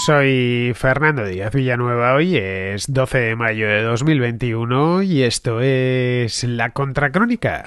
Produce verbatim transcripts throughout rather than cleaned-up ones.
Soy Fernando Díaz Villanueva, hoy es doce de mayo de dos mil veintiuno y esto es La Contracrónica.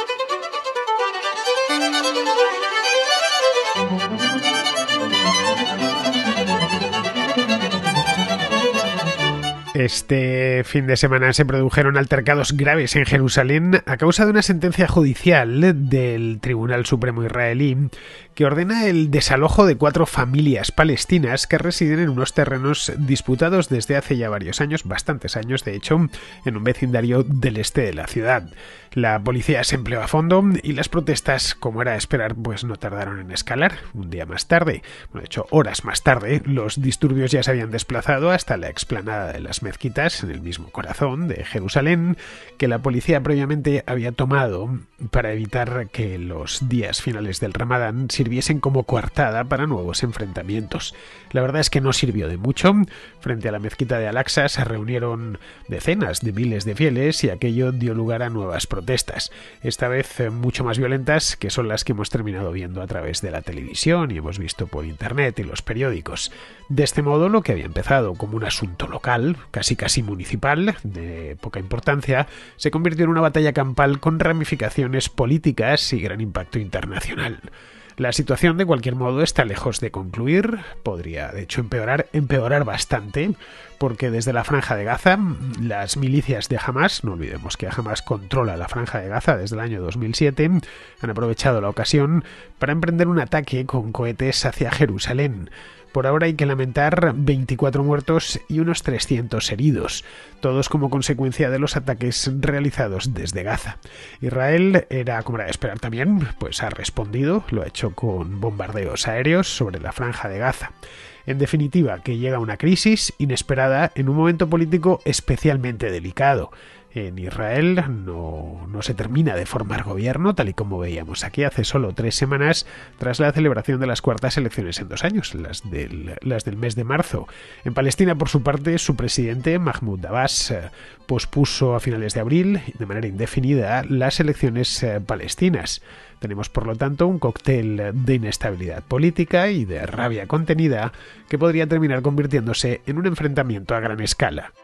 Este fin de semana se produjeron altercados graves en Jerusalén a causa de una sentencia judicial del Tribunal Supremo israelí que ordena el desalojo de cuatro familias palestinas que residen en unos terrenos disputados desde hace ya varios años, bastantes años de hecho, en un vecindario del este de la ciudad. La policía se empleó a fondo y las protestas, como era de esperar, pues no tardaron en escalar. Un día más tarde, bueno, de hecho horas más tarde, los disturbios ya se habían desplazado hasta la explanada de las mezquitas, en el mismo corazón de Jerusalén, que la policía previamente había tomado para evitar que los días finales del Ramadán sirviesen como coartada para nuevos enfrentamientos. La verdad es que no sirvió de mucho. Frente a la mezquita de Al-Aqsa se reunieron decenas de miles de fieles y aquello dio lugar a nuevas protestas, esta vez mucho más violentas, que son las que hemos terminado viendo a través de la televisión y hemos visto por internet y los periódicos. De este modo, lo que había empezado como un asunto local, casi casi municipal, de poca importancia, se convirtió en una batalla campal con ramificaciones políticas y gran impacto internacional. La situación, de cualquier modo, está lejos de concluir, podría de hecho empeorar, empeorar bastante, porque desde la Franja de Gaza, las milicias de Hamas, no olvidemos que Hamas controla la Franja de Gaza desde el año dos mil siete, han aprovechado la ocasión para emprender un ataque con cohetes hacia Jerusalén. Por ahora hay que lamentar veinticuatro muertos y unos trescientos heridos, todos como consecuencia de los ataques realizados desde Gaza. Israel, era como era de esperar también, pues ha respondido, lo ha hecho con bombardeos aéreos sobre la Franja de Gaza. En definitiva, que llega una crisis inesperada en un momento político especialmente delicado. En Israel no, no se termina de formar gobierno, tal y como veíamos aquí hace solo tres semanas, tras la celebración de las cuartas elecciones en dos años, las del, las del mes de marzo. En Palestina, por su parte, su presidente, Mahmoud Abbas, pospuso a finales de abril, de manera indefinida, las elecciones palestinas. Tenemos, por lo tanto, un cóctel de inestabilidad política y de rabia contenida que podría terminar convirtiéndose en un enfrentamiento a gran escala.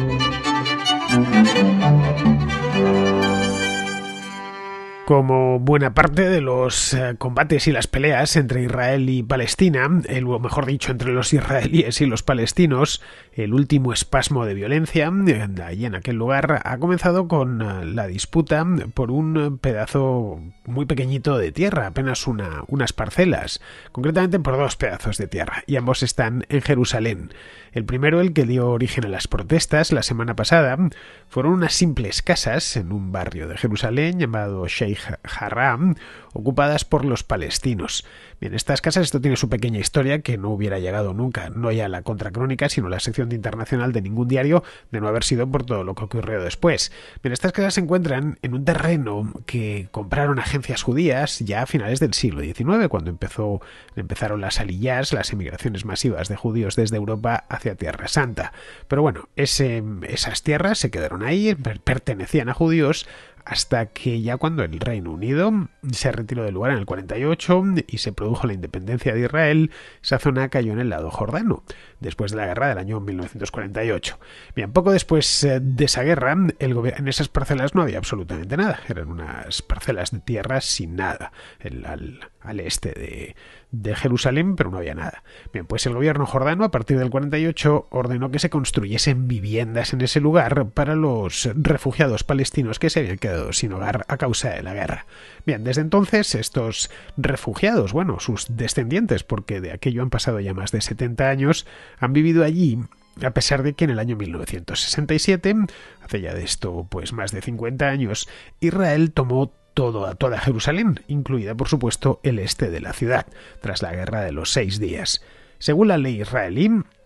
Como buena parte de los eh, combates y las peleas entre Israel y Palestina, el, o mejor dicho, entre los israelíes y los palestinos, el último espasmo de violencia allí en aquel lugar ha comenzado con uh, la disputa por un pedazo muy pequeñito de tierra, apenas una, unas parcelas, concretamente por dos pedazos de tierra, y ambos están en Jerusalén. El primero, el que dio origen a las protestas la semana pasada, fueron unas simples casas en un barrio de Jerusalén llamado Sheikh Jarrah, ocupadas por los palestinos. Bien, estas casas, esto tiene su pequeña historia que no hubiera llegado nunca, no ya a la Contracrónica, sino a la sección de internacional de ningún diario, de no haber sido por todo lo que ocurrió después. Bien, estas casas se encuentran en un terreno que compraron agencias judías ya a finales del siglo diecinueve, cuando empezó, empezaron las aliyás, las emigraciones masivas de judíos desde Europa hacia Tierra Santa. Pero bueno, ese, esas tierras se quedaron ahí, pertenecían a judíos, hasta que ya cuando el Reino Unido se retiró del lugar en el cuarenta y ocho y se produjo la independencia de Israel, esa zona cayó en el lado jordano, después de la guerra del año mil novecientos cuarenta y ocho. Bien, poco después de esa guerra, el gobier- en esas parcelas no había absolutamente nada, eran unas parcelas de tierra sin nada, el, al, al este de, de Jerusalén, pero no había nada. Bien, pues el gobierno jordano, a partir del cuarenta y ocho, ordenó que se construyesen viviendas en ese lugar para los refugiados palestinos que se habían quedado sin hogar a causa de la guerra. Bien, desde entonces estos refugiados, bueno, sus descendientes, porque de aquello han pasado ya más de setenta años, han vivido allí, a pesar de que en el año mil novecientos sesenta y siete, hace ya de esto pues más de cincuenta años, Israel tomó todo a toda Jerusalén, incluida por supuesto el este de la ciudad, tras la guerra de los seis días. Según la ley israelí,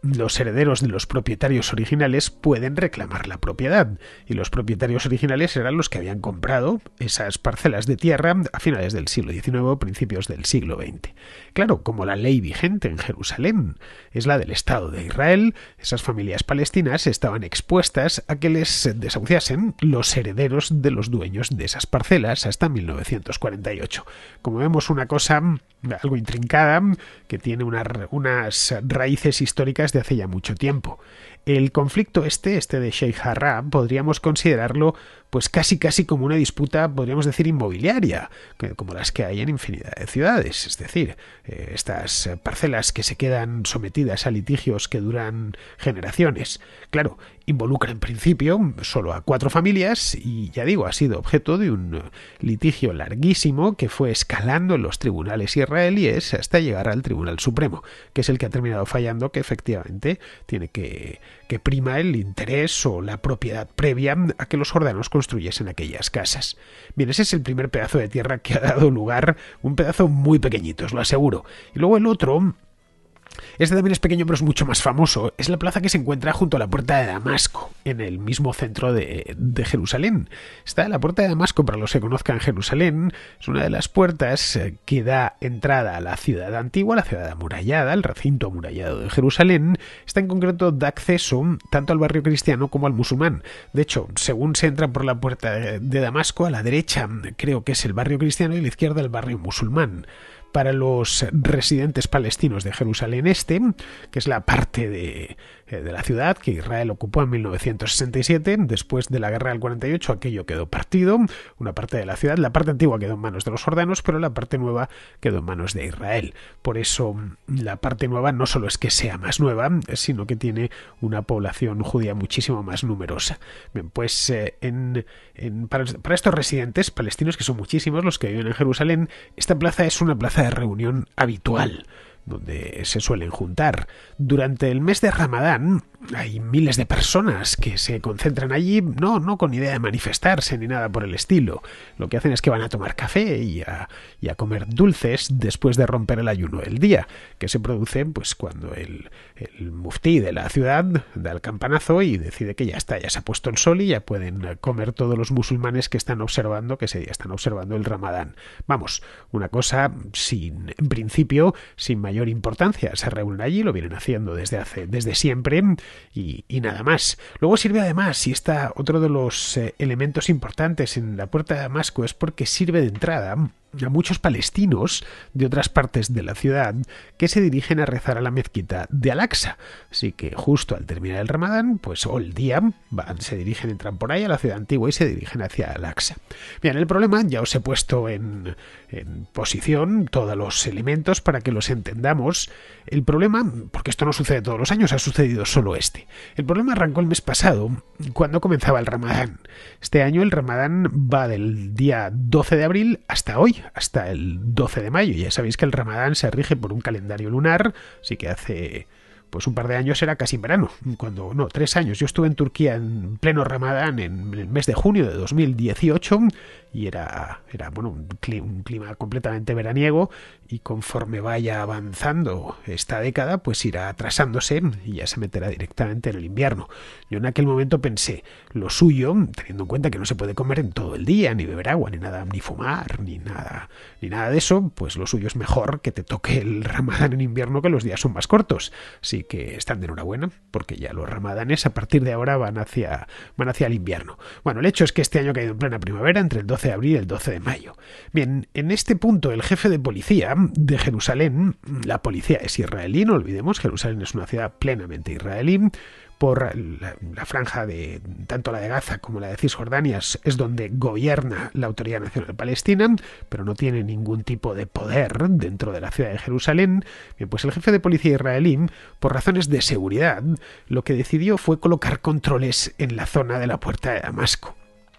los herederos de los propietarios originales pueden reclamar la propiedad, y los propietarios originales eran los que habían comprado esas parcelas de tierra a finales del siglo diecinueve o principios del siglo veinte. Claro, como la ley vigente en Jerusalén es la del Estado de Israel, esas familias palestinas estaban expuestas a que les desahuciasen los herederos de los dueños de esas parcelas hasta mil novecientos cuarenta y ocho. Como vemos, una cosa algo intrincada que tiene una, unas raíces históricas de hace ya mucho tiempo. El conflicto este, este de Sheikh Jarrah, podríamos considerarlo pues casi casi como una disputa, podríamos decir, inmobiliaria, como las que hay en infinidad de ciudades. Es decir, eh, estas parcelas que se quedan sometidas a litigios que duran generaciones. Claro, involucra en principio solo a cuatro familias y, ya digo, ha sido objeto de un litigio larguísimo que fue escalando en los tribunales israelíes hasta llegar al Tribunal Supremo, que es el que ha terminado fallando que efectivamente tiene que, que prima el interés o la propiedad previa a que los jordanos construyesen aquellas casas. Bien, ese es el primer pedazo de tierra que ha dado lugar, un pedazo muy pequeñito, os lo aseguro. Y luego el otro... Este también es pequeño, pero es mucho más famoso. Es la plaza que se encuentra junto a la Puerta de Damasco, en el mismo centro de, de Jerusalén. Está la Puerta de Damasco, para los que conozcan Jerusalén, es una de las puertas que da entrada a la ciudad antigua, la ciudad amurallada, el recinto amurallado de Jerusalén. Esta en concreto da acceso tanto al barrio cristiano como al musulmán. De hecho, según se entra por la Puerta de Damasco, a la derecha creo que es el barrio cristiano y a la izquierda el barrio musulmán. Para los residentes palestinos de Jerusalén Este, que es la parte de, de la ciudad que Israel ocupó en mil novecientos sesenta y siete, después de la guerra del cuarenta y ocho aquello quedó partido, una parte de la ciudad, la parte antigua quedó en manos de los jordanos, pero la parte nueva quedó en manos de Israel. Por eso la parte nueva no solo es que sea más nueva, sino que tiene una población judía muchísimo más numerosa. Bien, pues eh, en, en, para, para estos residentes palestinos, que son muchísimos los que viven en Jerusalén, esta plaza es una plaza de reunión habitual, donde se suelen juntar. Durante el mes de Ramadán hay miles de personas que se concentran allí, no, no con idea de manifestarse ni nada por el estilo. Lo que hacen es que van a tomar café y a, y a comer dulces después de romper el ayuno del día, que se produce pues cuando el, el muftí de la ciudad da el campanazo y decide que ya está, ya se ha puesto el sol y ya pueden comer todos los musulmanes que están observando, que ese día están observando el Ramadán. Vamos, una cosa sin, en principio, sin mayor importancia. Se reúnen allí, lo vienen haciendo desde hace, desde siempre y, y nada más. Luego sirve además, y está otro de los eh, elementos importantes en la Puerta de Damasco, es porque sirve de entrada a muchos palestinos de otras partes de la ciudad que se dirigen a rezar a la mezquita de Al-Aqsa. Así que justo al terminar el Ramadán, pues o el día, van, se dirigen, entran por ahí a la ciudad antigua y se dirigen hacia Al-Aqsa. Bien, el problema, ya os he puesto en, en posición todos los elementos para que los entendamos. El problema, porque esto no sucede todos los años, ha sucedido solo este. El problema arrancó el mes pasado, cuando comenzaba el Ramadán. Este año el Ramadán va del día doce de abril hasta hoy, hasta el doce de mayo. Ya sabéis que el Ramadán se rige por un calendario lunar, así que hace pues un par de años era casi en verano, cuando no, tres años. Yo estuve en Turquía en pleno Ramadán en el mes de junio de dos mil dieciocho y era, era bueno, un clima, un clima completamente veraniego, y conforme vaya avanzando esta década, pues irá atrasándose y ya se meterá directamente en el invierno. Yo en aquel momento pensé, lo suyo, teniendo en cuenta que no se puede comer en todo el día, ni beber agua, ni nada, ni fumar, ni nada, ni nada de eso, pues lo suyo es mejor que te toque el Ramadán en invierno, que los días son más cortos. Así que están de enhorabuena, porque ya los ramadanes a partir de ahora van hacia, van hacia el invierno. Bueno, el hecho es que este año ha caído en plena primavera, entre el doce de abril y el doce de mayo. Bien, en este punto el jefe de policía de Jerusalén, la policía es israelí, no olvidemos, Jerusalén es una ciudad plenamente israelí, por la, la franja de tanto la de Gaza como la de Cisjordania es donde gobierna la Autoridad Nacional Palestina, pero no tiene ningún tipo de poder dentro de la ciudad de Jerusalén. Bien, pues el jefe de policía israelí, por razones de seguridad, lo que decidió fue colocar controles en la zona de la Puerta de Damasco.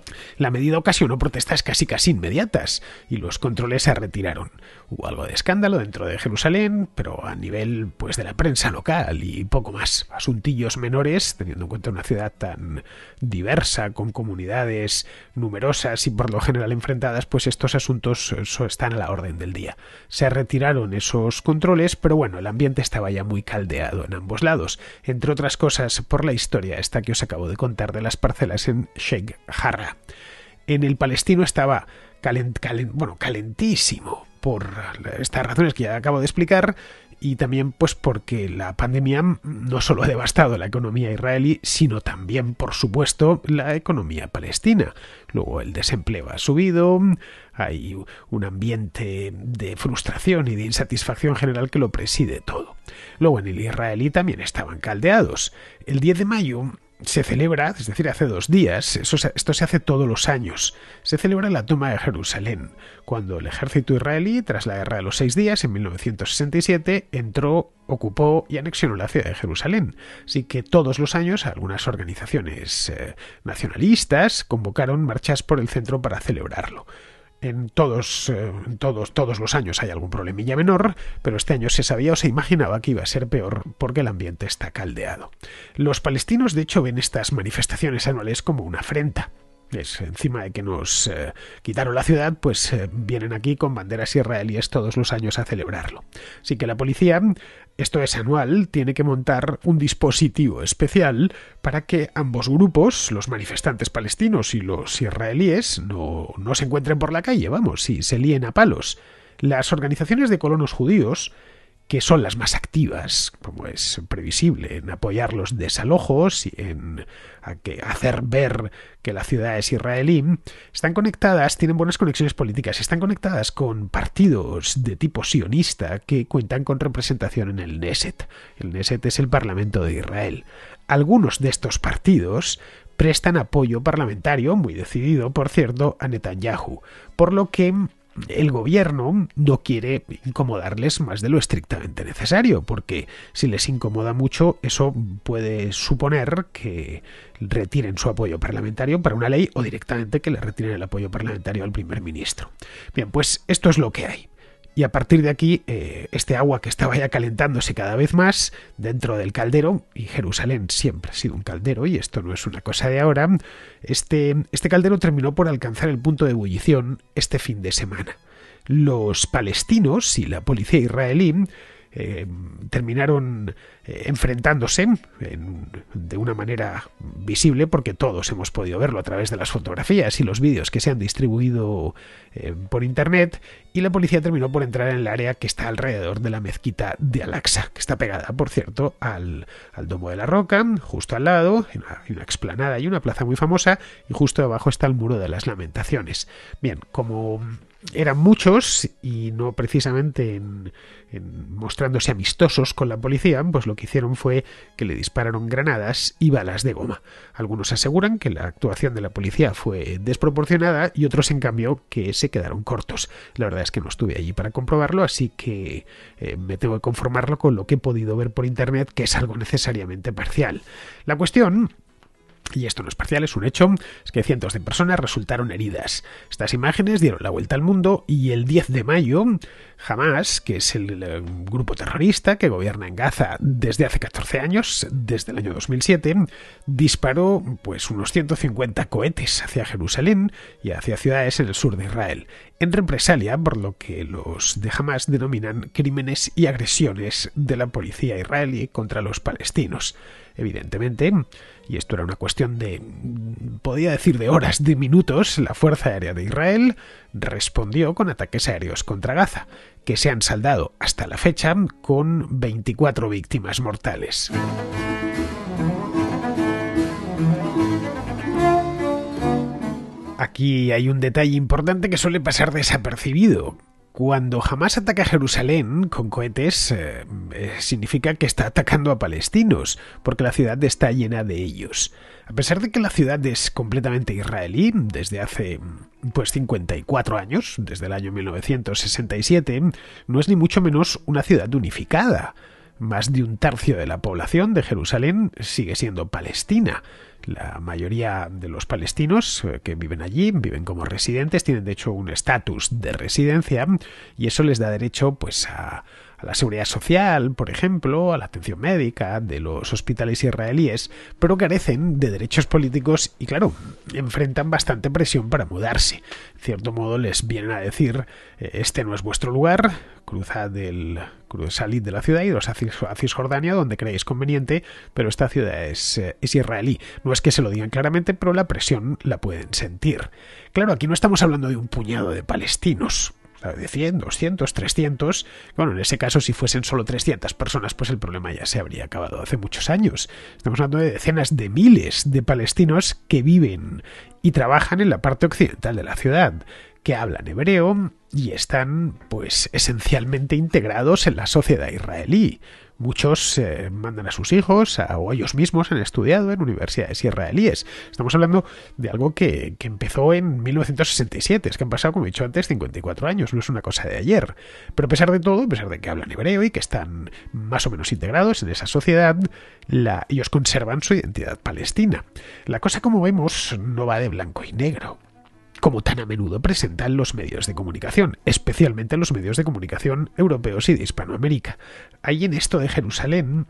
La medida ocasionó protestas casi casi inmediatas y los controles se retiraron. Hubo algo de escándalo dentro de Jerusalén, pero a nivel pues de la prensa local y poco más. Asuntillos menores, teniendo en cuenta una ciudad tan diversa, con comunidades numerosas y por lo general enfrentadas, pues estos asuntos están a la orden del día. Se retiraron esos controles, pero bueno, el ambiente estaba ya muy caldeado en ambos lados, entre otras cosas por la historia esta que os acabo de contar de las parcelas en Sheikh Jarrah. En el palestino estaba calent, calent, bueno, calentísimo por estas razones que ya acabo de explicar y también pues porque la pandemia no solo ha devastado la economía israelí, sino también, por supuesto, la economía palestina. Luego el desempleo ha subido, hay un ambiente de frustración y de insatisfacción general que lo preside todo. Luego en el israelí también estaban caldeados. El diez de mayo se celebra, es decir, hace dos días, eso, esto se hace todos los años, se celebra la toma de Jerusalén, cuando el ejército israelí, tras la guerra de los seis días, en mil novecientos sesenta y siete, entró, ocupó y anexionó la ciudad de Jerusalén. Así que todos los años algunas organizaciones eh, nacionalistas convocaron marchas por el centro para celebrarlo. En todos, eh, en todos, todos los años hay algún problemilla menor, pero este año se sabía o se imaginaba que iba a ser peor porque el ambiente está caldeado. Los palestinos, de hecho, ven estas manifestaciones anuales como una afrenta. Es, encima de que nos eh, quitaron la ciudad, pues eh, vienen aquí con banderas israelíes todos los años a celebrarlo. Así que la policía, esto es anual, tiene que montar un dispositivo especial para que ambos grupos, los manifestantes palestinos y los israelíes, no, no se encuentren por la calle, vamos, y se líen a palos. Las organizaciones de colonos judíos, que son las más activas, como es previsible, en apoyar los desalojos y en a que hacer ver que la ciudad es israelí, están conectadas, tienen buenas conexiones políticas, están conectadas con partidos de tipo sionista que cuentan con representación en el Knesset. El Knesset es el Parlamento de Israel. Algunos de estos partidos prestan apoyo parlamentario, muy decidido, por cierto, a Netanyahu, por lo que el gobierno no quiere incomodarles más de lo estrictamente necesario, porque si les incomoda mucho, eso puede suponer que retiren su apoyo parlamentario para una ley o directamente que le retiren el apoyo parlamentario al primer ministro. Bien, pues esto es lo que hay. Y a partir de aquí, eh, este agua que estaba ya calentándose cada vez más dentro del caldero, y Jerusalén siempre ha sido un caldero, y esto no es una cosa de ahora, este, este caldero terminó por alcanzar el punto de ebullición este fin de semana. Los palestinos y la policía israelí eh, terminaron eh, enfrentándose en, de una manera visible, porque todos hemos podido verlo a través de las fotografías y los vídeos que se han distribuido eh, por internet, y la policía terminó por entrar en el área que está alrededor de la mezquita de Al-Aqsa, que está pegada, por cierto, al, al Domo de la Roca, justo al lado, en una, en una explanada y una plaza muy famosa, y justo debajo está el Muro de las Lamentaciones. Bien, como eran muchos y no precisamente en, en mostrándose amistosos con la policía, pues lo que hicieron fue que le dispararon granadas y balas de goma. Algunos aseguran que la actuación de la policía fue desproporcionada y otros, en cambio, que se quedaron cortos. La verdad es que no estuve allí para comprobarlo, así que eh, me tengo que conformarlo con lo que he podido ver por internet, que es algo necesariamente parcial. La cuestión, y esto no es parcial, es un hecho, es que cientos de personas resultaron heridas. Estas imágenes dieron la vuelta al mundo y el diez de mayo, Hamas, que es el, el grupo terrorista que gobierna en Gaza desde hace catorce años, desde el año dos mil siete, disparó pues unos ciento cincuenta cohetes hacia Jerusalén y hacia ciudades en el sur de Israel, en represalia por lo que los de Hamas denominan crímenes y agresiones de la policía israelí contra los palestinos. Evidentemente, y esto era una cuestión de, podía decir de horas, de minutos, la Fuerza Aérea de Israel respondió con ataques aéreos contra Gaza, que se han saldado hasta la fecha con veinticuatro víctimas mortales. Aquí hay un detalle importante que suele pasar desapercibido. Cuando Hamas ataca a Jerusalén con cohetes, eh, eh, significa que está atacando a palestinos, porque la ciudad está llena de ellos. A pesar de que la ciudad es completamente israelí desde hace pues cincuenta y cuatro años, desde el año mil novecientos sesenta y siete, no es ni mucho menos una ciudad unificada. Más de un tercio de la población de Jerusalén sigue siendo palestina. La mayoría de los palestinos que viven allí viven como residentes, tienen de hecho un estatus de residencia y eso les da derecho pues a, a la seguridad social, por ejemplo, a la atención médica de los hospitales israelíes, pero carecen de derechos políticos y claro, enfrentan bastante presión para mudarse. En cierto modo les vienen a decir, este no es vuestro lugar, cruzad el, salid de la ciudad y iros a Cisjordania donde creáis conveniente, pero esta ciudad es, es israelí. No es que se lo digan claramente, pero la presión la pueden sentir. Claro, aquí no estamos hablando de un puñado de palestinos, de cien, doscientos, trescientos. Bueno, en ese caso, si fuesen solo trescientas personas, pues el problema ya se habría acabado hace muchos años. Estamos hablando de decenas de miles de palestinos que viven y trabajan en la parte occidental de la ciudad, que hablan hebreo y están, pues, esencialmente integrados en la sociedad israelí. Muchos eh, mandan a sus hijos a, o ellos mismos han estudiado en universidades israelíes. Estamos hablando de algo que, que empezó en mil novecientos sesenta y siete. Es que han pasado, como he dicho antes, cincuenta y cuatro años. No es una cosa de ayer. Pero a pesar de todo, a pesar de que hablan hebreo y que están más o menos integrados en esa sociedad, la, ellos conservan su identidad palestina. La cosa, como vemos, no va de blanco y negro, como tan a menudo presentan los medios de comunicación, especialmente los medios de comunicación europeos y de Hispanoamérica. Hay en esto de Jerusalén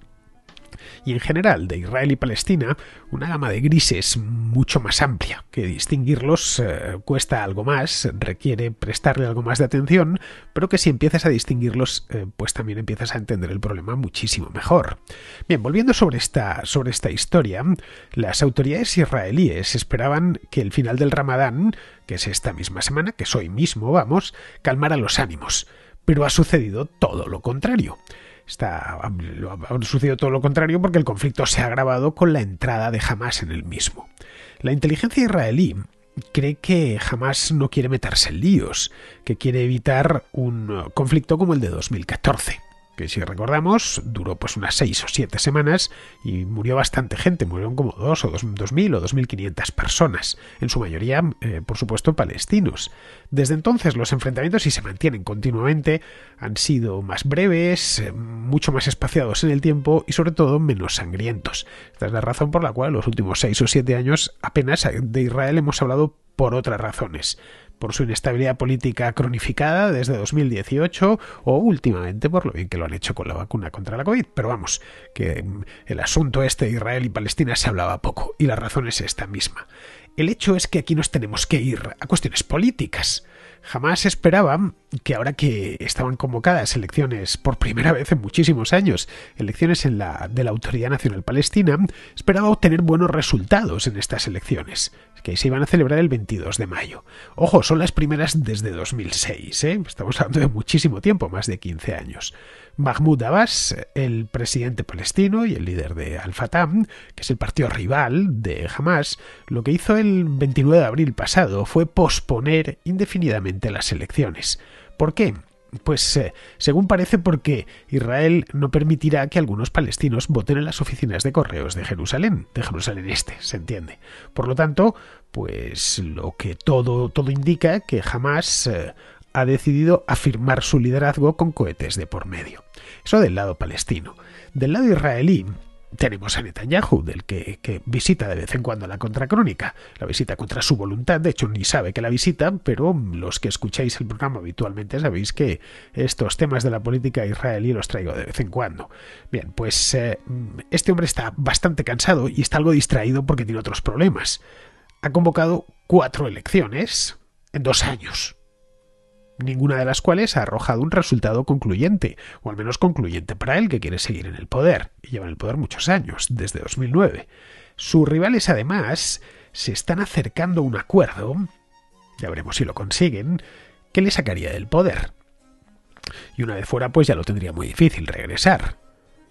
y en general de Israel y Palestina una gama de grises mucho más amplia, que distinguirlos eh, cuesta algo más, requiere prestarle algo más de atención, pero que si empiezas a distinguirlos eh, pues también empiezas a entender el problema muchísimo mejor. Bien, volviendo sobre esta, sobre esta historia, las autoridades israelíes esperaban que el final del Ramadán, que es esta misma semana, que es hoy mismo, vamos, calmara los ánimos, pero ha sucedido todo lo contrario. Está, ha sucedido todo lo contrario porque el conflicto se ha agravado con la entrada de Hamás en el mismo. La inteligencia israelí cree que Hamás no quiere meterse en líos, que quiere evitar un conflicto como el de dos mil catorce, que si recordamos duró pues unas seis o siete semanas y murió bastante gente, murieron como dos o dos, dos mil o dos mil quinientas personas, en su mayoría, eh, por supuesto, palestinos. Desde entonces los enfrentamientos, y se mantienen continuamente, han sido más breves, eh, mucho más espaciados en el tiempo y sobre todo menos sangrientos. Esta es la razón por la cual en los últimos seis o siete años apenas de Israel hemos hablado por otras razones. Por su inestabilidad política cronificada desde dos mil dieciocho o últimamente por lo bien que lo han hecho con la vacuna contra la COVID. Pero vamos, que el asunto este de Israel y Palestina se hablaba poco y la razón es esta misma. El hecho es que aquí nos tenemos que ir a cuestiones políticas. Jamás esperaba que ahora que estaban convocadas elecciones por primera vez en muchísimos años, elecciones en la, de la Autoridad Nacional Palestina, esperaba obtener buenos resultados en estas elecciones, que se iban a celebrar el veintidós de mayo. Ojo, son las primeras desde dos mil seis, ¿eh? Estamos hablando de muchísimo tiempo, más de quince años. Mahmoud Abbas, el presidente palestino y el líder de Al-Fatah, que es el partido rival de Hamás, lo que hizo el veintinueve de abril pasado fue posponer indefinidamente las elecciones. ¿Por qué? Pues eh, según parece porque Israel no permitirá que algunos palestinos voten en las oficinas de correos de Jerusalén, de Jerusalén Este, se entiende. Por lo tanto, pues lo que todo, todo indica que Hamás eh, ha decidido afirmar su liderazgo con cohetes de por medio. Eso del lado palestino. Del lado israelí tenemos a Netanyahu, del que, que visita de vez en cuando la Contracrónica. La visita contra su voluntad, de hecho ni sabe que la visita, pero los que escucháis el programa habitualmente sabéis que estos temas de la política israelí los traigo de vez en cuando. Bien, pues eh, este hombre está bastante cansado y está algo distraído porque tiene otros problemas. Ha convocado cuatro elecciones en dos años. Ninguna de las cuales ha arrojado un resultado concluyente, o al menos concluyente para él, que quiere seguir en el poder, y lleva en el poder muchos años, desde dos mil nueve. Sus rivales, además, se están acercando a un acuerdo, ya veremos si lo consiguen, que le sacaría del poder. Y una vez fuera, pues ya lo tendría muy difícil regresar.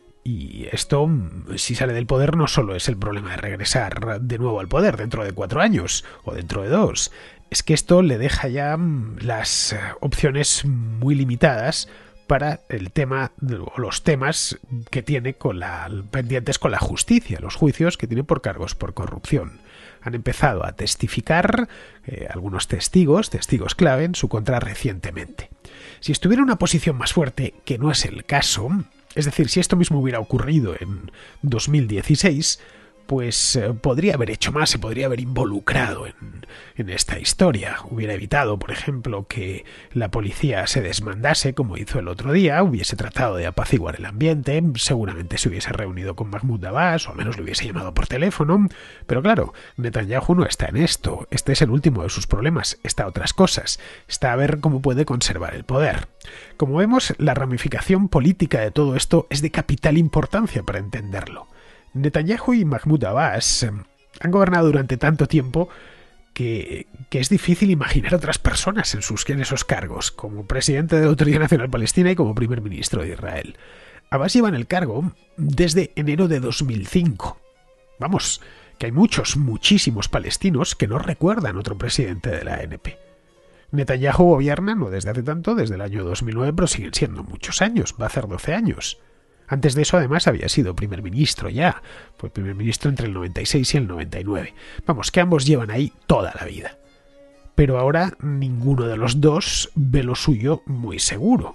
Y esto, si sale del poder, no solo es el problema de regresar de nuevo al poder dentro de cuatro años, o dentro de dos, es que esto le deja ya las opciones muy limitadas para el tema o los temas que tiene con la, pendientes con la justicia, los juicios que tiene por cargos por corrupción. Han empezado a testificar eh, algunos testigos, testigos clave en su contra recientemente. Si estuviera en una posición más fuerte, que no es el caso, Es decir, si esto mismo hubiera ocurrido en dos mil dieciséis, pues eh, podría haber hecho más, se podría haber involucrado en, en esta historia. Hubiera evitado, por ejemplo, que la policía se desmandase, como hizo el otro día, hubiese tratado de apaciguar el ambiente, seguramente se hubiese reunido con Mahmoud Abbas, o al menos le hubiese llamado por teléfono. Pero claro, Netanyahu no está en esto. Este es el último de sus problemas. Está a otras cosas. Está a ver cómo puede conservar el poder. Como vemos, la ramificación política de todo esto es de capital importancia para entenderlo. Netanyahu y Mahmoud Abbas han gobernado durante tanto tiempo que, que es difícil imaginar otras personas en, sus, en esos cargos, como presidente de la Autoridad Nacional Palestina y como primer ministro de Israel. Abbas lleva en el cargo desde enero de dos mil cinco. Vamos, que hay muchos, muchísimos palestinos que no recuerdan otro presidente de la A N P. Netanyahu gobierna no desde hace tanto, desde el año dos mil nueve, pero siguen siendo muchos años, va a hacer doce años. Antes de eso, además, había sido primer ministro ya. Fue primer ministro entre el noventa y seis y el noventa y nueve. Vamos, que ambos llevan ahí toda la vida. Pero ahora ninguno de los dos ve lo suyo muy seguro.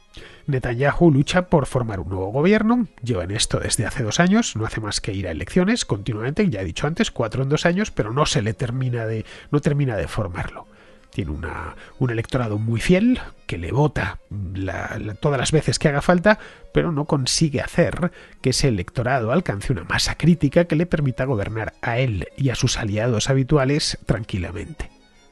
Netanyahu lucha por formar un nuevo gobierno, lleva en esto desde hace dos años, no hace más que ir a elecciones continuamente, ya he dicho antes, cuatro en dos años, pero no se le termina de, no termina de formarlo. Tiene una, un electorado muy fiel que le vota la, la, todas las veces que haga falta, pero no consigue hacer que ese electorado alcance una masa crítica que le permita gobernar a él y a sus aliados habituales tranquilamente.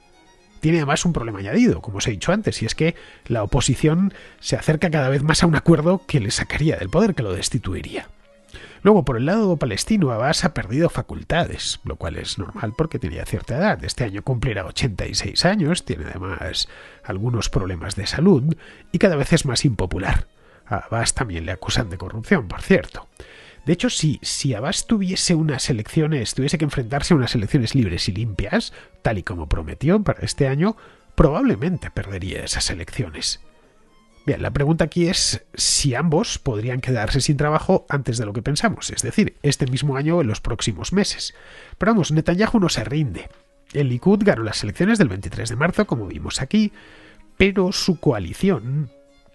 Tiene además un problema añadido, como os he dicho antes, y es que la oposición se acerca cada vez más a un acuerdo que le sacaría del poder, que lo destituiría. Luego, por el lado palestino, Abbas ha perdido facultades, lo cual es normal porque tenía cierta edad. Este año cumplirá ochenta y seis años, tiene además algunos problemas de salud y cada vez es más impopular. A Abbas también le acusan de corrupción, por cierto. De hecho, si, si Abbas tuviese unas elecciones, tuviese que enfrentarse a unas elecciones libres y limpias, tal y como prometió para este año, probablemente perdería esas elecciones. Bien, la pregunta aquí es si ambos podrían quedarse sin trabajo antes de lo que pensamos, es decir, este mismo año o en los próximos meses. Pero vamos, Netanyahu no se rinde. El Likud ganó las elecciones del veintitrés de marzo, como vimos aquí, pero su coalición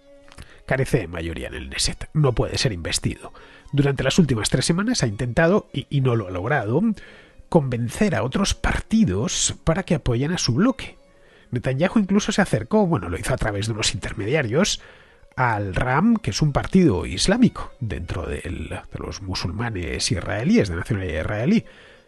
carece de mayoría en el Knesset, no puede ser investido. Durante las últimas tres semanas ha intentado, y, y no lo ha logrado, convencer a otros partidos para que apoyen a su bloque. Netanyahu incluso se acercó, bueno, lo hizo a través de unos intermediarios, al RAM, que es un partido islámico dentro del, de los musulmanes israelíes, de nacionalidad israelí.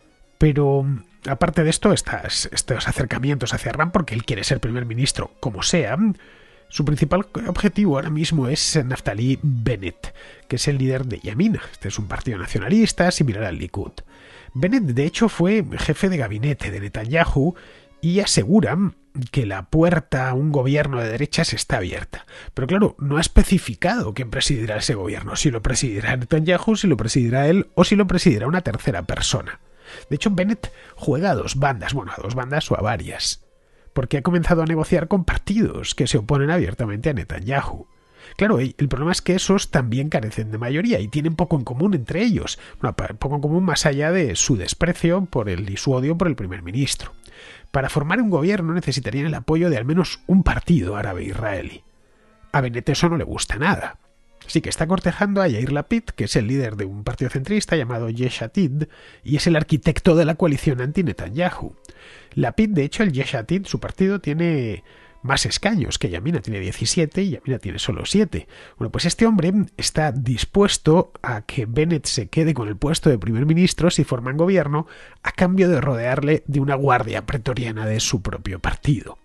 Pero aparte de esto, estas, estos acercamientos hacia RAM, porque él quiere ser primer ministro como sea, su principal objetivo ahora mismo es Naftali Bennett, que es el líder de Yamina. Este es un partido nacionalista similar al Likud. Bennett, de hecho, fue jefe de gabinete de Netanyahu y asegura que la puerta a un gobierno de derechas está abierta. Pero claro, no ha especificado quién presidirá ese gobierno, si lo presidirá Netanyahu, si lo presidirá él o si lo presidirá una tercera persona. De hecho, Bennett juega a dos bandas, bueno, a dos bandas o a varias, porque ha comenzado a negociar con partidos que se oponen abiertamente a Netanyahu. Claro, el problema es que esos también carecen de mayoría y tienen poco en común entre ellos, bueno, poco en común más allá de su desprecio por el, y su odio por el primer ministro. Para formar un gobierno necesitarían el apoyo de al menos un partido árabe israelí. A Bennett eso no le gusta nada. Así que está cortejando a Yair Lapid, que es el líder de un partido centrista llamado Yesh Atid, y es el arquitecto de la coalición anti-Netanyahu. Lapid, de hecho, el Yesh Atid, su partido, tiene más escaños que Yamina, tiene diecisiete y Yamina tiene solo siete. Bueno, pues este hombre está dispuesto a que Bennett se quede con el puesto de primer ministro si forman gobierno, a cambio de rodearle de una guardia pretoriana de su propio partido.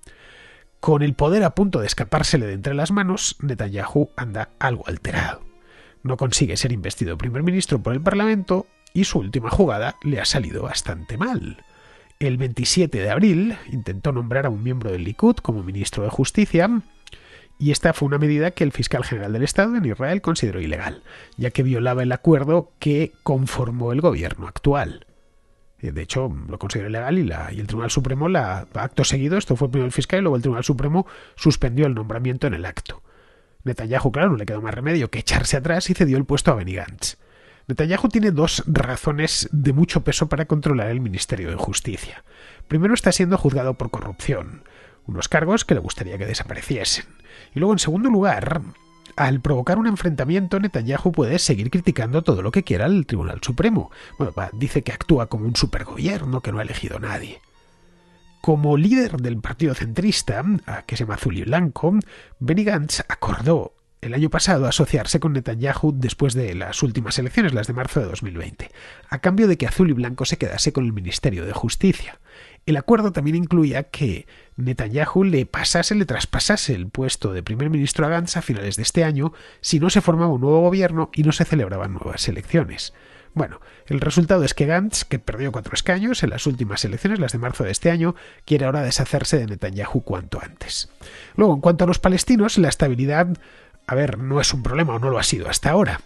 Con el poder a punto de escapársele de entre las manos, Netanyahu anda algo alterado. No consigue ser investido primer ministro por el Parlamento y su última jugada le ha salido bastante mal. El veintisiete de abril intentó nombrar a un miembro del Likud como ministro de Justicia y esta fue una medida que el fiscal general del Estado en Israel consideró ilegal, ya que violaba el acuerdo que conformó el gobierno actual. De hecho, lo consideró ilegal y, la, y el Tribunal Supremo, la, acto seguido, esto fue primero el fiscal y luego el Tribunal Supremo suspendió el nombramiento en el acto. Netanyahu, claro, no le quedó más remedio que echarse atrás y cedió el puesto a Benny Gantz. Netanyahu tiene dos razones de mucho peso para controlar el Ministerio de Justicia. Primero, está siendo juzgado por corrupción, unos cargos que le gustaría que desapareciesen. Y luego, en segundo lugar, al provocar un enfrentamiento, Netanyahu puede seguir criticando todo lo que quiera al Tribunal Supremo. Bueno, dice que actúa como un supergobierno, que no ha elegido a nadie. Como líder del partido centrista, que se llama Azul y Blanco, Benny Gantz acordó el año pasado asociarse con Netanyahu después de las últimas elecciones, las de marzo de dos mil veinte, a cambio de que Azul y Blanco se quedase con el Ministerio de Justicia. El acuerdo también incluía que Netanyahu le pasase, le traspasase el puesto de primer ministro a Gantz a finales de este año si no se formaba un nuevo gobierno y no se celebraban nuevas elecciones. Bueno, el resultado es que Gantz, que perdió cuatro escaños en las últimas elecciones, las de marzo de este año, quiere ahora deshacerse de Netanyahu cuanto antes. Luego, en cuanto a los palestinos, la estabilidad, a ver, no es un problema o no lo ha sido hasta ahora.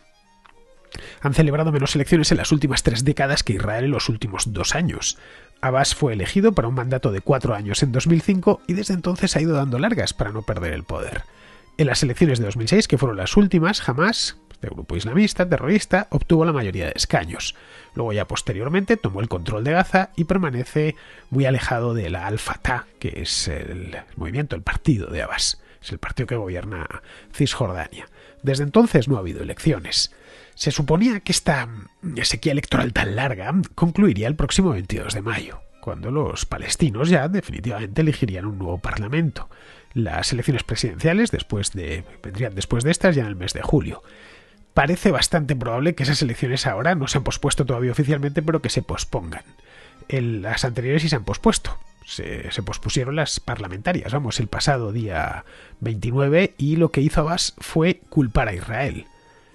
Han celebrado menos elecciones en las últimas tres décadas que Israel en los últimos dos años. Abbas fue elegido para un mandato de cuatro años en dos mil cinco y desde entonces ha ido dando largas para no perder el poder. En las elecciones de dos mil seis, que fueron las últimas, Hamás, este grupo islamista terrorista, obtuvo la mayoría de escaños. Luego ya posteriormente tomó el control de Gaza y permanece muy alejado de la Al-Fatah, que es el movimiento, el partido de Abbas. Es el partido que gobierna Cisjordania. Desde entonces no ha habido elecciones. Se suponía que esta sequía electoral tan larga concluiría el próximo veintidós de mayo, cuando los palestinos ya definitivamente elegirían un nuevo parlamento. Las elecciones presidenciales después de, vendrían después de estas ya en el mes de julio. Parece bastante probable que esas elecciones ahora no se han pospuesto todavía oficialmente, pero que se pospongan. El, las anteriores sí se han pospuesto. Se, se pospusieron las parlamentarias, vamos, el pasado día veintinueve, y lo que hizo Abbas fue culpar a Israel.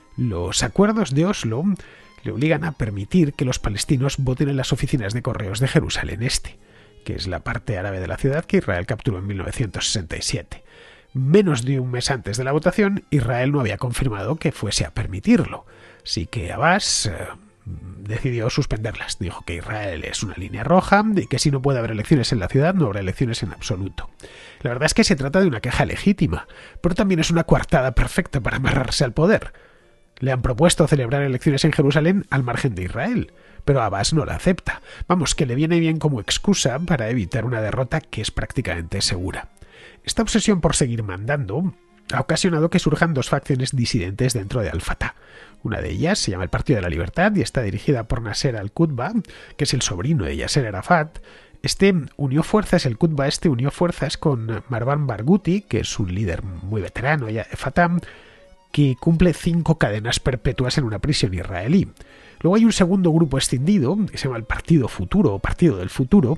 Los acuerdos de Oslo le obligan a permitir que los palestinos voten en las oficinas de correos de Jerusalén Este, que es la parte árabe de la ciudad que Israel capturó en mil novecientos sesenta y siete. Menos de un mes antes de la votación, Israel no había confirmado que fuese a permitirlo, así que Abbas eh, decidió suspenderlas. Dijo que Israel es una línea roja y que si no puede haber elecciones en la ciudad, no habrá elecciones en absoluto. La verdad es que se trata de una queja legítima, pero también es una coartada perfecta para amarrarse al poder. Le han propuesto celebrar elecciones en Jerusalén al margen de Israel, pero Abbas no la acepta. Vamos, que le viene bien como excusa para evitar una derrota que es prácticamente segura. Esta obsesión por seguir mandando ha ocasionado que surjan dos facciones disidentes dentro de Al-Fatah. Una de ellas se llama el Partido de la Libertad y está dirigida por Nasser al-Qutba, que es el sobrino de Yasser Arafat. Este unió fuerzas, el Qutba este unió fuerzas con Marwan Barghouti, que es un líder muy veterano ya de Fatah, que cumple cinco cadenas perpetuas en una prisión israelí. Luego hay un segundo grupo escindido, que se llama el Partido Futuro, o Partido del Futuro,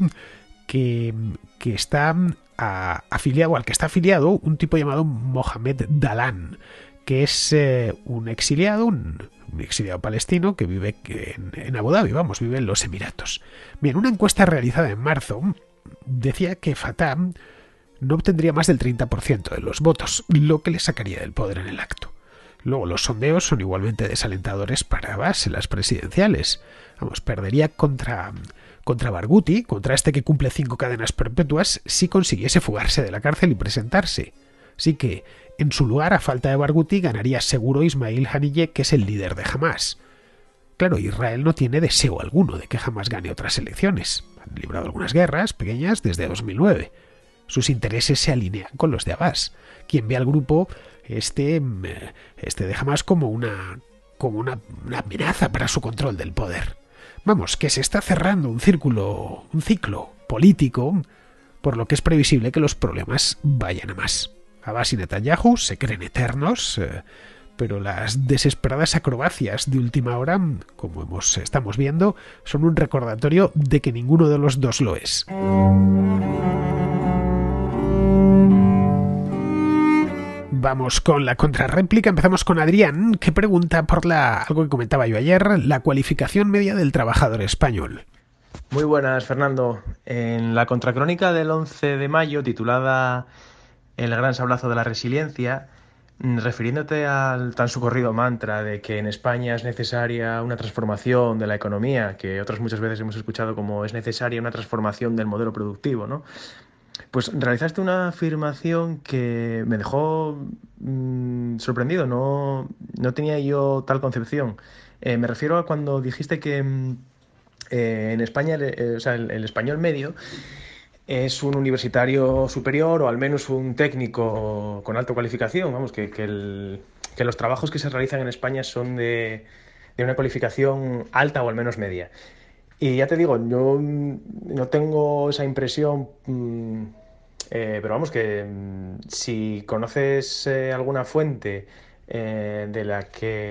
que, que está a, afiliado, al que está afiliado un tipo llamado Mohamed Dalan, que es eh, un exiliado, un, un exiliado palestino que vive en, en Abu Dhabi, vamos, vive en los Emiratos. Bien, una encuesta realizada en marzo decía que Fatah no obtendría más del treinta por ciento de los votos, lo que le sacaría del poder en el acto. Luego, los sondeos son igualmente desalentadores para Abbas en las presidenciales. Vamos, perdería contra, contra Barghouti, contra este que cumple cinco cadenas perpetuas, si consiguiese fugarse de la cárcel y presentarse. Así que, en su lugar, a falta de Barghouti, ganaría seguro Ismail Haniyeh, que es el líder de Hamás. Claro, Israel no tiene deseo alguno de que Hamás gane otras elecciones. Han librado algunas guerras pequeñas desde dos mil nueve. Sus intereses se alinean con los de Abbas, quien ve al grupo este, este de Hamás como una, como una, una amenaza para su control del poder. Vamos, que se está cerrando un círculo, un ciclo político, por lo que es previsible que los problemas vayan a más. Abbas y Netanyahu se creen eternos, eh, pero las desesperadas acrobacias de última hora, como hemos, estamos viendo, son un recordatorio de que ninguno de los dos lo es. Vamos con la contrarréplica. Empezamos con Adrián, que pregunta por la algo que comentaba yo ayer, la cualificación media del trabajador español. Muy buenas, Fernando. En la contracrónica del once de mayo, titulada El gran sablazo de la resiliencia, refiriéndote al tan socorrido mantra de que en España es necesaria una transformación de la economía, que otras muchas veces hemos escuchado como es necesaria una transformación del modelo productivo, ¿no? Pues realizaste una afirmación que me dejó mmm, sorprendido, no, no tenía yo tal concepción. Eh, me refiero a cuando dijiste que mmm, eh, en España, eh, o sea, el, el español medio es un universitario superior o al menos un técnico con alta cualificación, vamos, que, que, el, que los trabajos que se realizan en España son de, de una cualificación alta o al menos media. Y ya te digo, yo mm, no tengo esa impresión, mm, eh, pero vamos, que mm, si conoces eh, alguna fuente eh, de la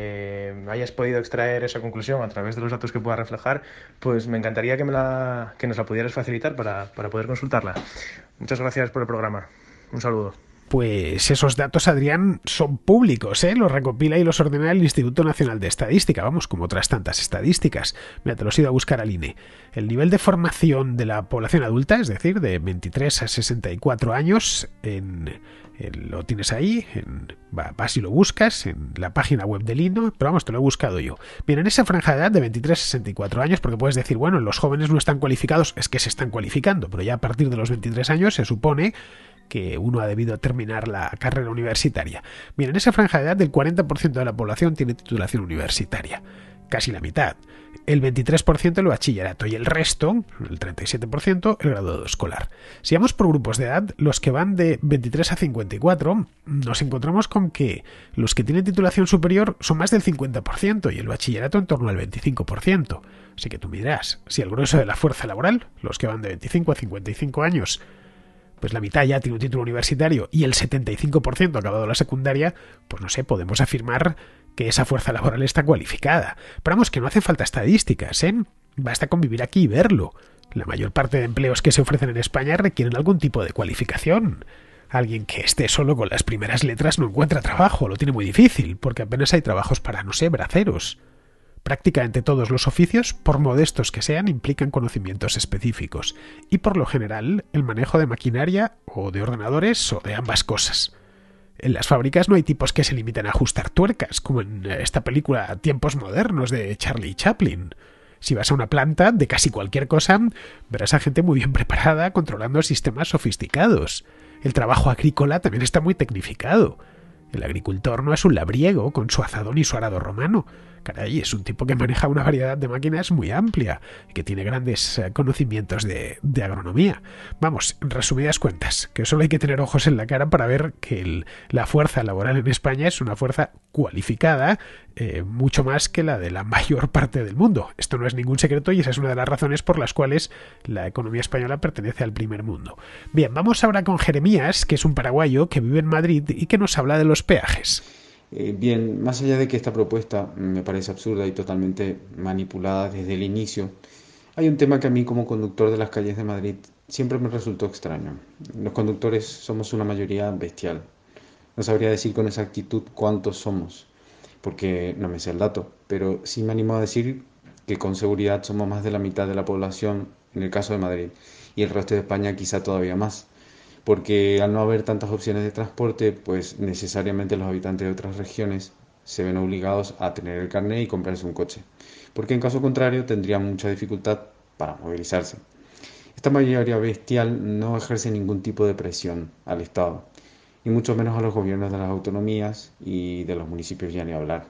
que hayas podido extraer esa conclusión a través de los datos que pueda reflejar, pues me encantaría que, me la, que nos la pudieras facilitar para, para poder consultarla. Muchas gracias por el programa. Un saludo. Pues esos datos, Adrián, son públicos, ¿eh? Los recopila y los ordena el Instituto Nacional de Estadística, vamos, como otras tantas estadísticas. Mira, te los he ido a buscar al I N E. El nivel de formación de la población adulta, es decir, de veintitrés a sesenta y cuatro años, en, en, lo tienes ahí, en, vas y lo buscas en la página web del I N E, pero vamos, te lo he buscado yo. Bien, en esa franja de edad de veintitrés a sesenta y cuatro años, porque puedes decir, bueno, los jóvenes no están cualificados, es que se están cualificando, pero ya a partir de los veintitrés años se supone que uno ha debido terminar la carrera universitaria. Bien, en esa franja de edad el cuarenta por ciento de la población tiene titulación universitaria, casi la mitad. El veintitrés por ciento el bachillerato y el resto, el treinta y siete por ciento, el graduado escolar. Si vamos por grupos de edad, los que van de veintitrés a cincuenta y cuatro, nos encontramos con que los que tienen titulación superior son más del cincuenta por ciento y el bachillerato en torno al veinticinco por ciento. Así que tú mirás, si el grueso de la fuerza laboral, los que van de veinticinco a cincuenta y cinco años, pues la mitad ya tiene un título universitario y el setenta y cinco por ciento ha acabado la secundaria, pues no sé, podemos afirmar que esa fuerza laboral está cualificada. Pero vamos, que no hace falta estadísticas, ¿eh? Basta con vivir aquí y verlo. La mayor parte de empleos que se ofrecen en España requieren algún tipo de cualificación. Alguien que esté solo con las primeras letras no encuentra trabajo, lo tiene muy difícil, porque apenas hay trabajos para, no sé, braceros. Prácticamente todos los oficios, por modestos que sean, implican conocimientos específicos y por lo general el manejo de maquinaria o de ordenadores o de ambas cosas. En las fábricas no hay tipos que se limiten a ajustar tuercas, como en esta película Tiempos Modernos de Charlie Chaplin. Si vas a una planta de casi cualquier cosa, verás a gente muy bien preparada controlando sistemas sofisticados. El trabajo agrícola también está muy tecnificado. El agricultor no es un labriego con su azadón y su arado romano. Caray, es un tipo que maneja una variedad de máquinas muy amplia y que tiene grandes eh, conocimientos de, de agronomía. Vamos, en resumidas cuentas, que solo hay que tener ojos en la cara para ver que el, la fuerza laboral en España es una fuerza cualificada, eh, mucho más que la de la mayor parte del mundo. Esto no es ningún secreto y esa es una de las razones por las cuales la economía española pertenece al primer mundo. Bien, vamos ahora con Jeremías, que es un paraguayo que vive en Madrid y que nos habla de los peajes. Eh, bien, más allá de que esta propuesta me parece absurda y totalmente manipulada desde el inicio, hay un tema que a mí como conductor de las calles de Madrid siempre me resultó extraño. Los conductores somos una mayoría bestial. No sabría decir con exactitud cuántos somos, porque no me sé el dato, pero sí me animo a decir que con seguridad somos más de la mitad de la población en el caso de Madrid y el resto de España quizá todavía más. Porque al no haber tantas opciones de transporte, pues necesariamente los habitantes de otras regiones se ven obligados a tener el carnet y comprarse un coche, porque en caso contrario tendrían mucha dificultad para movilizarse. Esta mayoría bestial no ejerce ningún tipo de presión al Estado, y mucho menos a los gobiernos de las autonomías y de los municipios, ya ni hablar.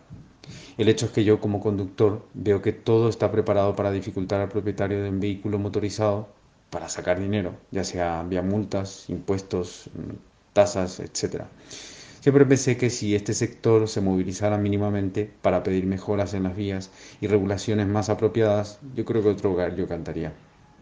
El hecho es que yo como conductor veo que todo está preparado para dificultar al propietario de un vehículo motorizado para sacar dinero, ya sea vía multas, impuestos, tasas, etcétera. Siempre pensé que si este sector se movilizara mínimamente para pedir mejoras en las vías y regulaciones más apropiadas, yo creo que otro gallo cantaría.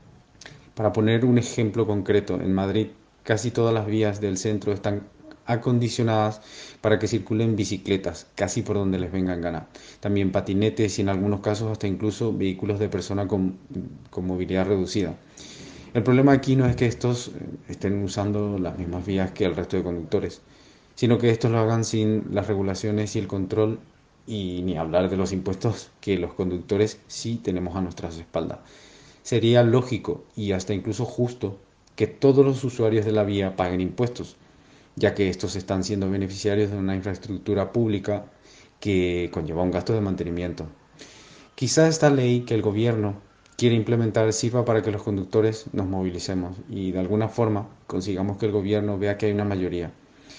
Para poner un ejemplo concreto, en Madrid casi todas las vías del centro están acondicionadas para que circulen bicicletas, casi por donde les venga en gana. También patinetes y en algunos casos hasta incluso vehículos de personas con, con movilidad reducida. El problema aquí no es que estos estén usando las mismas vías que el resto de conductores, sino que estos lo hagan sin las regulaciones y el control, y ni hablar de los impuestos que los conductores sí tenemos a nuestras espaldas. Sería lógico y hasta incluso justo que todos los usuarios de la vía paguen impuestos, ya que estos están siendo beneficiarios de una infraestructura pública que conlleva un gasto de mantenimiento. Quizá esta ley que el gobierno quiere implementar sirva para que los conductores nos movilicemos y de alguna forma consigamos que el gobierno vea que hay una mayoría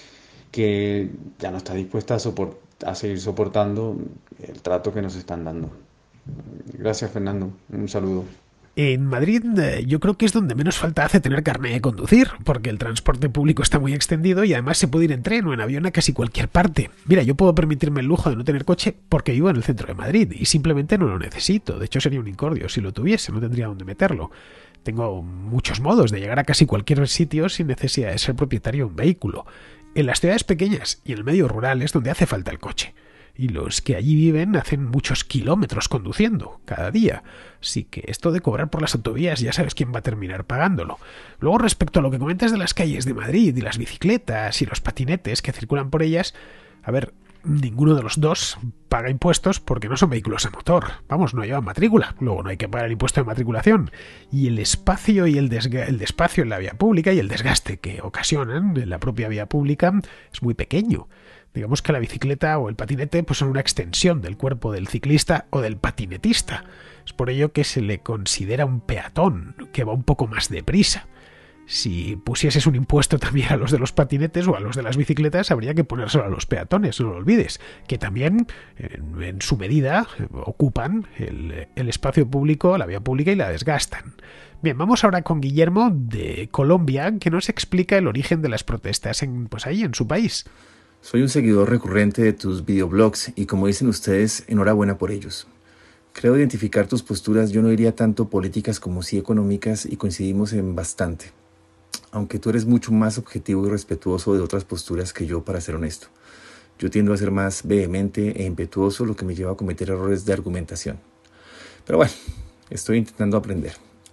que ya no está dispuesta a, soport- a seguir soportando el trato que nos están dando. Gracias, Fernando. Un saludo. En Madrid eh, yo creo que es donde menos falta hace tener carné de conducir, porque el transporte público está muy extendido y además se puede ir en tren o en avión a casi cualquier parte. Mira, yo puedo permitirme el lujo de no tener coche porque vivo en el centro de Madrid y simplemente no lo necesito. De hecho sería un incordio si lo tuviese, no tendría dónde meterlo. Tengo muchos modos de llegar a casi cualquier sitio sin necesidad de ser propietario de un vehículo. En las ciudades pequeñas y en el medio rural es donde hace falta el coche. Y los que allí viven hacen muchos kilómetros conduciendo cada día. Así que esto de cobrar por las autovías ya sabes quién va a terminar pagándolo. Luego, respecto a lo que comentas de las calles de Madrid y las bicicletas y los patinetes que circulan por ellas, a ver, ninguno de los dos paga impuestos porque no son vehículos a motor. Vamos, no llevan matrícula. Luego no hay que pagar el impuesto de matriculación. Y el espacio y el, desga- el despacio en la vía pública y el desgaste que ocasionan en la propia vía pública es muy pequeño. Digamos que la bicicleta o el patinete pues son una extensión del cuerpo del ciclista o del patinetista. Es por ello que se le considera un peatón, que va un poco más deprisa. Si pusieses un impuesto también a los de los patinetes o a los de las bicicletas, habría que ponérselo a los peatones, no lo olvides, que también, en, en su medida, ocupan el, el espacio público, la vía pública y la desgastan. Bien, vamos ahora con Guillermo de Colombia, que nos explica el origen de las protestas en, pues ahí, en su país. Soy un seguidor recurrente de tus videoblogs y, como dicen ustedes, enhorabuena por ellos. Creo identificar tus posturas, yo no diría tanto políticas como sí económicas, y coincidimos en bastante. Aunque tú eres mucho más objetivo y respetuoso de otras posturas que yo, para ser honesto. Yo tiendo a ser más vehemente e impetuoso, lo que me lleva a cometer errores de argumentación. Pero bueno, estoy intentando aprender.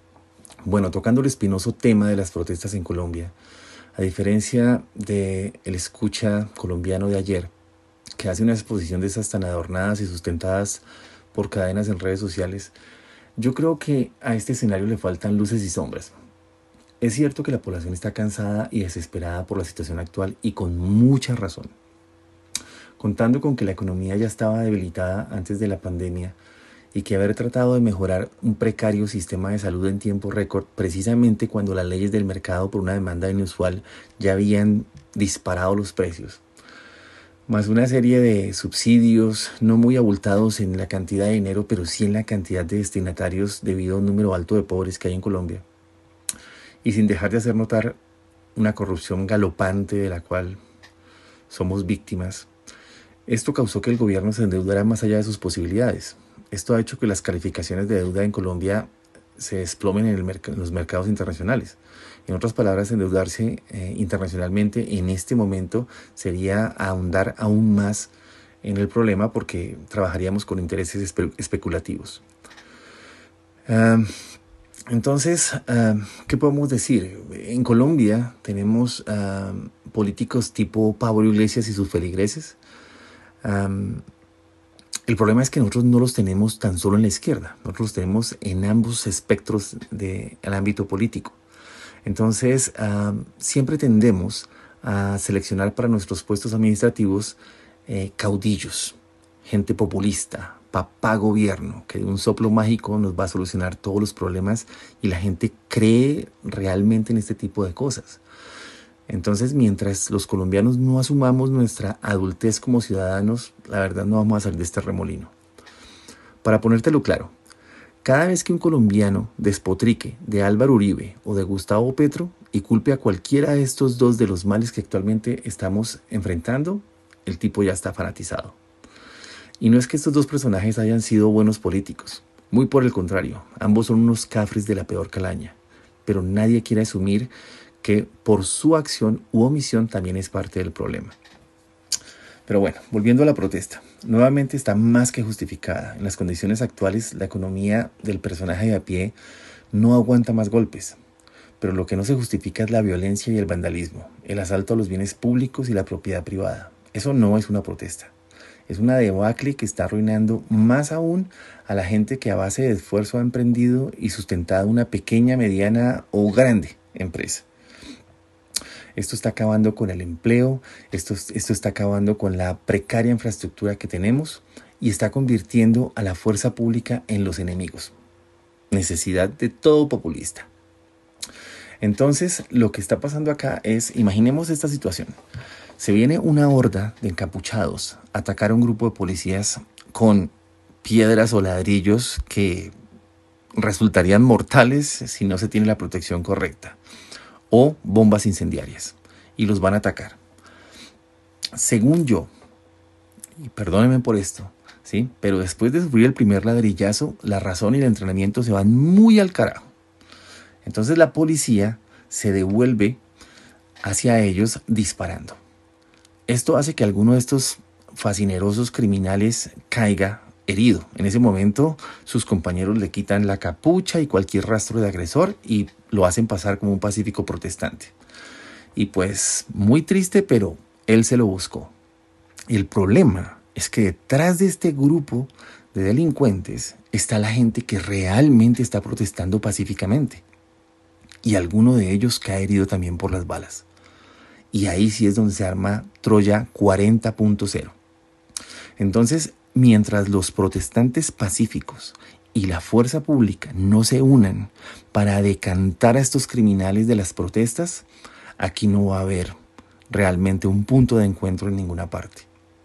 Bueno, tocando el espinoso tema de las protestas en Colombia, a diferencia del escucha colombiano de ayer, que hace una exposición de esas tan adornadas y sustentadas por cadenas en redes sociales, yo creo que a este escenario le faltan luces y sombras. Es cierto que la población está cansada y desesperada por la situación actual, y con mucha razón. Contando con que la economía ya estaba debilitada antes de la pandemia y que haber tratado de mejorar un precario sistema de salud en tiempo récord, precisamente cuando las leyes del mercado por una demanda inusual ya habían disparado los precios, más una serie de subsidios no muy abultados en la cantidad de dinero, pero sí en la cantidad de destinatarios debido a un número alto de pobres que hay en Colombia, y sin dejar de hacer notar una corrupción galopante de la cual somos víctimas. Esto causó que el gobierno se endeudara más allá de sus posibilidades. Esto ha hecho que las calificaciones de deuda en Colombia se desplomen en, el merc- en los mercados internacionales. En otras palabras, endeudarse eh, internacionalmente en este momento sería ahondar aún más en el problema, porque trabajaríamos con intereses espe- especulativos. Um, entonces, um, ¿qué podemos decir? En Colombia tenemos um, políticos tipo Pablo Iglesias y sus feligreses. Um, El problema es que nosotros no los tenemos tan solo en la izquierda, nosotros los tenemos en ambos espectros del ámbito político. Entonces, uh, siempre tendemos a seleccionar para nuestros puestos administrativos eh, caudillos, gente populista, papá gobierno, que de un soplo mágico nos va a solucionar todos los problemas, y la gente cree realmente en este tipo de cosas. Entonces, mientras los colombianos no asumamos nuestra adultez como ciudadanos, la verdad no vamos a salir de este remolino. Para ponértelo claro, cada vez que un colombiano despotrique de Álvaro Uribe o de Gustavo Petro y culpe a cualquiera de estos dos de los males que actualmente estamos enfrentando, el tipo ya está fanatizado. Y no es que estos dos personajes hayan sido buenos políticos, muy por el contrario, ambos son unos cafres de la peor calaña, pero nadie quiere asumir que por su acción u omisión también es parte del problema. Pero bueno, volviendo a la protesta, nuevamente está más que justificada. En las condiciones actuales, la economía del personaje de a pie no aguanta más golpes. Pero lo que no se justifica es la violencia y el vandalismo, el asalto a los bienes públicos y la propiedad privada. Eso no es una protesta. Es una debacle que está arruinando más aún a la gente que a base de esfuerzo ha emprendido y sustentado una pequeña, mediana o grande empresa. Esto está acabando con el empleo, esto, esto está acabando con la precaria infraestructura que tenemos, y está convirtiendo a la fuerza pública en los enemigos. Necesidad de todo populista. Entonces, lo que está pasando acá es, imaginemos esta situación. Se viene una horda de encapuchados a atacar a un grupo de policías con piedras o ladrillos que resultarían mortales si no se tiene la protección correcta, o bombas incendiarias, y los van a atacar. Según yo, y perdónenme por esto, ¿sí? Pero después de sufrir el primer ladrillazo, la razón y el entrenamiento se van muy al carajo. Entonces la policía se devuelve hacia ellos disparando. Esto hace que alguno de estos fascinerosos criminales caiga herido. En ese momento sus compañeros le quitan la capucha y cualquier rastro de agresor y lo hacen pasar como un pacífico protestante. Y pues muy triste, pero él se lo buscó. Y el problema es que detrás de este grupo de delincuentes está la gente que realmente está protestando pacíficamente. Y alguno de ellos cae herido también por las balas. Y ahí sí es donde se arma Troya cuarenta punto cero. Entonces, mientras los protestantes pacíficos y la fuerza pública no se unan para decantar a estos criminales de las protestas, aquí no va a haber realmente un punto de encuentro en ninguna parte.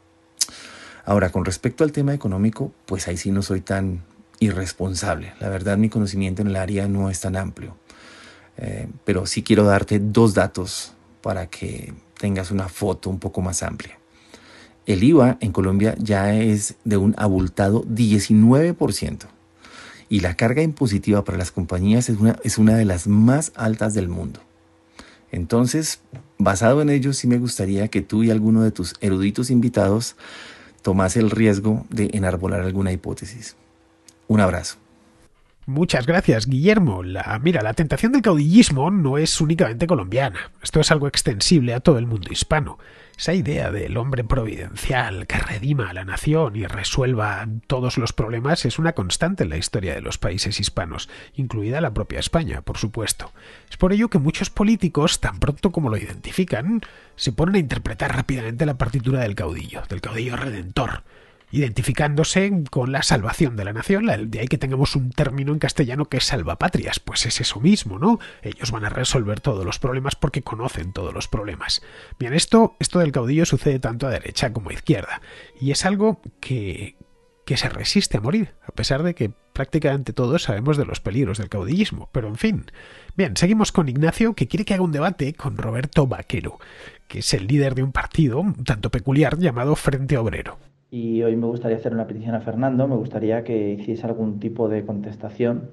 Ahora, con respecto al tema económico, pues ahí sí no soy tan irresponsable. La verdad, mi conocimiento en el área no es tan amplio. Eh, pero sí quiero darte dos datos para que tengas una foto un poco más amplia. El I V A en Colombia ya es de un abultado diecinueve por ciento y la carga impositiva para las compañías es una, es una de las más altas del mundo. Entonces, basado en ello, sí me gustaría que tú y alguno de tus eruditos invitados tomase el riesgo de enarbolar alguna hipótesis. Un abrazo. Muchas gracias, Guillermo. La, mira, la tentación del caudillismo no es únicamente colombiana. Esto es algo extensible a todo el mundo hispano. Esa idea del hombre providencial que redima a la nación y resuelva todos los problemas es una constante en la historia de los países hispanos, incluida la propia España, por supuesto. Es por ello que muchos políticos, tan pronto como lo identifican, se ponen a interpretar rápidamente la partitura del caudillo, del caudillo redentor, identificándose con la salvación de la nación. De ahí que tengamos un término en castellano que es salvapatrias, pues es eso mismo, ¿no? Ellos van a resolver todos los problemas porque conocen todos los problemas. Bien, esto, esto del caudillo sucede tanto a derecha como a izquierda, y es algo que, que se resiste a morir, a pesar de que prácticamente todos sabemos de los peligros del caudillismo, pero en fin. Bien, seguimos con Ignacio, que quiere que haga un debate con Roberto Vaquero, que es el líder de un partido un tanto peculiar llamado Frente Obrero. Y hoy me gustaría hacer una petición a Fernando, me gustaría que hiciese algún tipo de contestación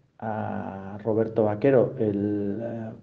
a Roberto Vaquero, el,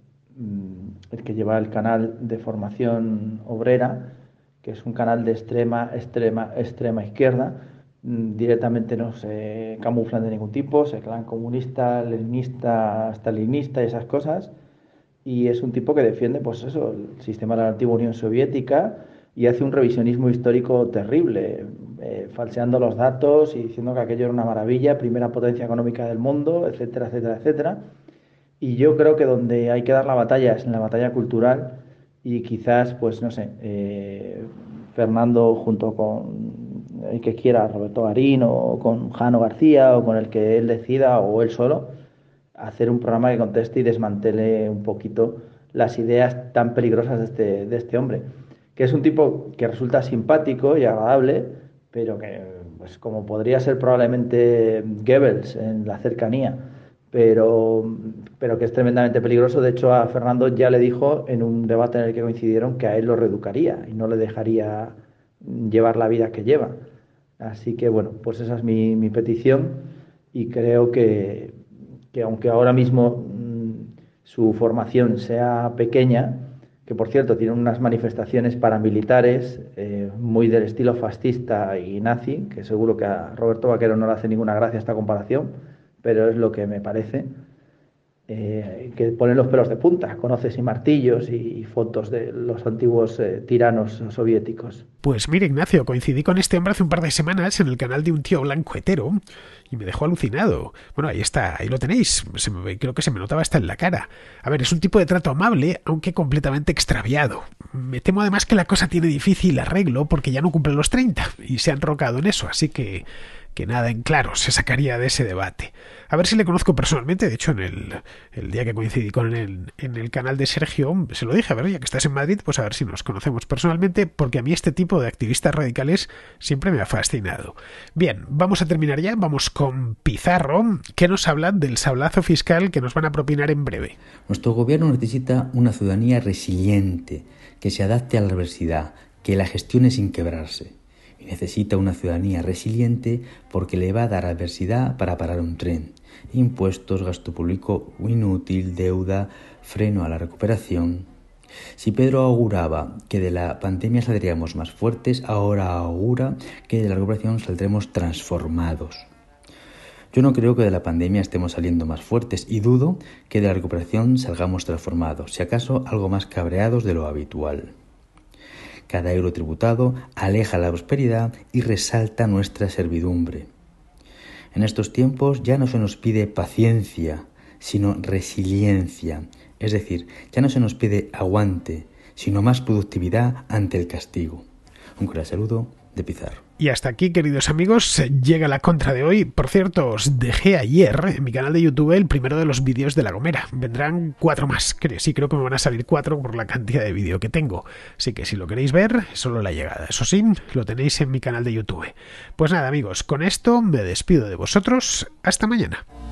el que lleva el canal de formación obrera, que es un canal de extrema, extrema, extrema izquierda. Directamente no se camuflan de ningún tipo, se clan comunista, leninista, stalinista y esas cosas. Y es un tipo que defiende, pues eso, el sistema de la antigua Unión Soviética, y hace un revisionismo histórico terrible, eh, falseando los datos y diciendo que aquello era una maravilla, primera potencia económica del mundo, etcétera, etcétera, etcétera. Y yo creo que donde hay que dar la batalla es en la batalla cultural, y quizás, pues no sé, eh, Fernando junto con el que quiera, Roberto Garín, o con Jano García, o con el que él decida, o él solo, hacer un programa que conteste y desmantele un poquito las ideas tan peligrosas de este, de este hombre, que es un tipo que resulta simpático y agradable, pero que, pues como podría ser probablemente Goebbels en la cercanía, pero, pero que es tremendamente peligroso. De hecho, a Fernando ya le dijo en un debate en el que coincidieron que a él lo reeducaría y no le dejaría llevar la vida que lleva. Así que, bueno, pues esa es mi, mi petición, y creo que, que aunque ahora mismo mmm, su formación sea pequeña, que por cierto tiene unas manifestaciones paramilitares eh, muy del estilo fascista y nazi, que seguro que a Roberto Vaquero no le hace ninguna gracia esta comparación, pero es lo que me parece, eh, que ponen los pelos de punta, con hoces y martillos y, y fotos de los antiguos eh, tiranos soviéticos. Pues mire, Ignacio, coincidí con este hombre hace un par de semanas en el canal de un tío blanco hetero y me dejó alucinado. Bueno, ahí está, ahí lo tenéis. Se me, creo que se me notaba hasta en la cara. A ver, es un tipo de trato amable, aunque completamente extraviado. Me temo además que la cosa tiene difícil arreglo porque ya no cumple los treinta y se ha enrocado en eso, así que... que nada en claro se sacaría de ese debate. A ver si le conozco personalmente. De hecho, en el, el día que coincidí con él en el canal de Sergio, se lo dije, a ver, ya que estás en Madrid, pues a ver si nos conocemos personalmente, porque a mí este tipo de activistas radicales siempre me ha fascinado. Bien, vamos a terminar ya, vamos con Pizarro, que nos habla del sablazo fiscal que nos van a propinar en breve. Nuestro gobierno necesita una ciudadanía resiliente, que se adapte a la adversidad, que la gestione sin quebrarse. Y necesita una ciudadanía resiliente porque le va a dar adversidad para parar un tren. Impuestos, gasto público inútil, deuda, freno a la recuperación. Si Pedro auguraba que de la pandemia saldríamos más fuertes, ahora augura que de la recuperación saldremos transformados. Yo no creo que de la pandemia estemos saliendo más fuertes y dudo que de la recuperación salgamos transformados, si acaso algo más cabreados de lo habitual. Cada euro tributado aleja la prosperidad y resalta nuestra servidumbre. En estos tiempos ya no se nos pide paciencia, sino resiliencia. Es decir, ya no se nos pide aguante, sino más productividad ante el castigo. Un cordial saludo de Pizarro. Y hasta aquí, queridos amigos, llega la contra de hoy. Por cierto, os dejé ayer en mi canal de YouTube el primero de los vídeos de La Gomera. Vendrán cuatro más. Sí, creo que me van a salir cuatro por la cantidad de vídeo que tengo. Así que si lo queréis ver, solo la llegada. Eso sí, lo tenéis en mi canal de YouTube. Pues nada, amigos, con esto me despido de vosotros. Hasta mañana.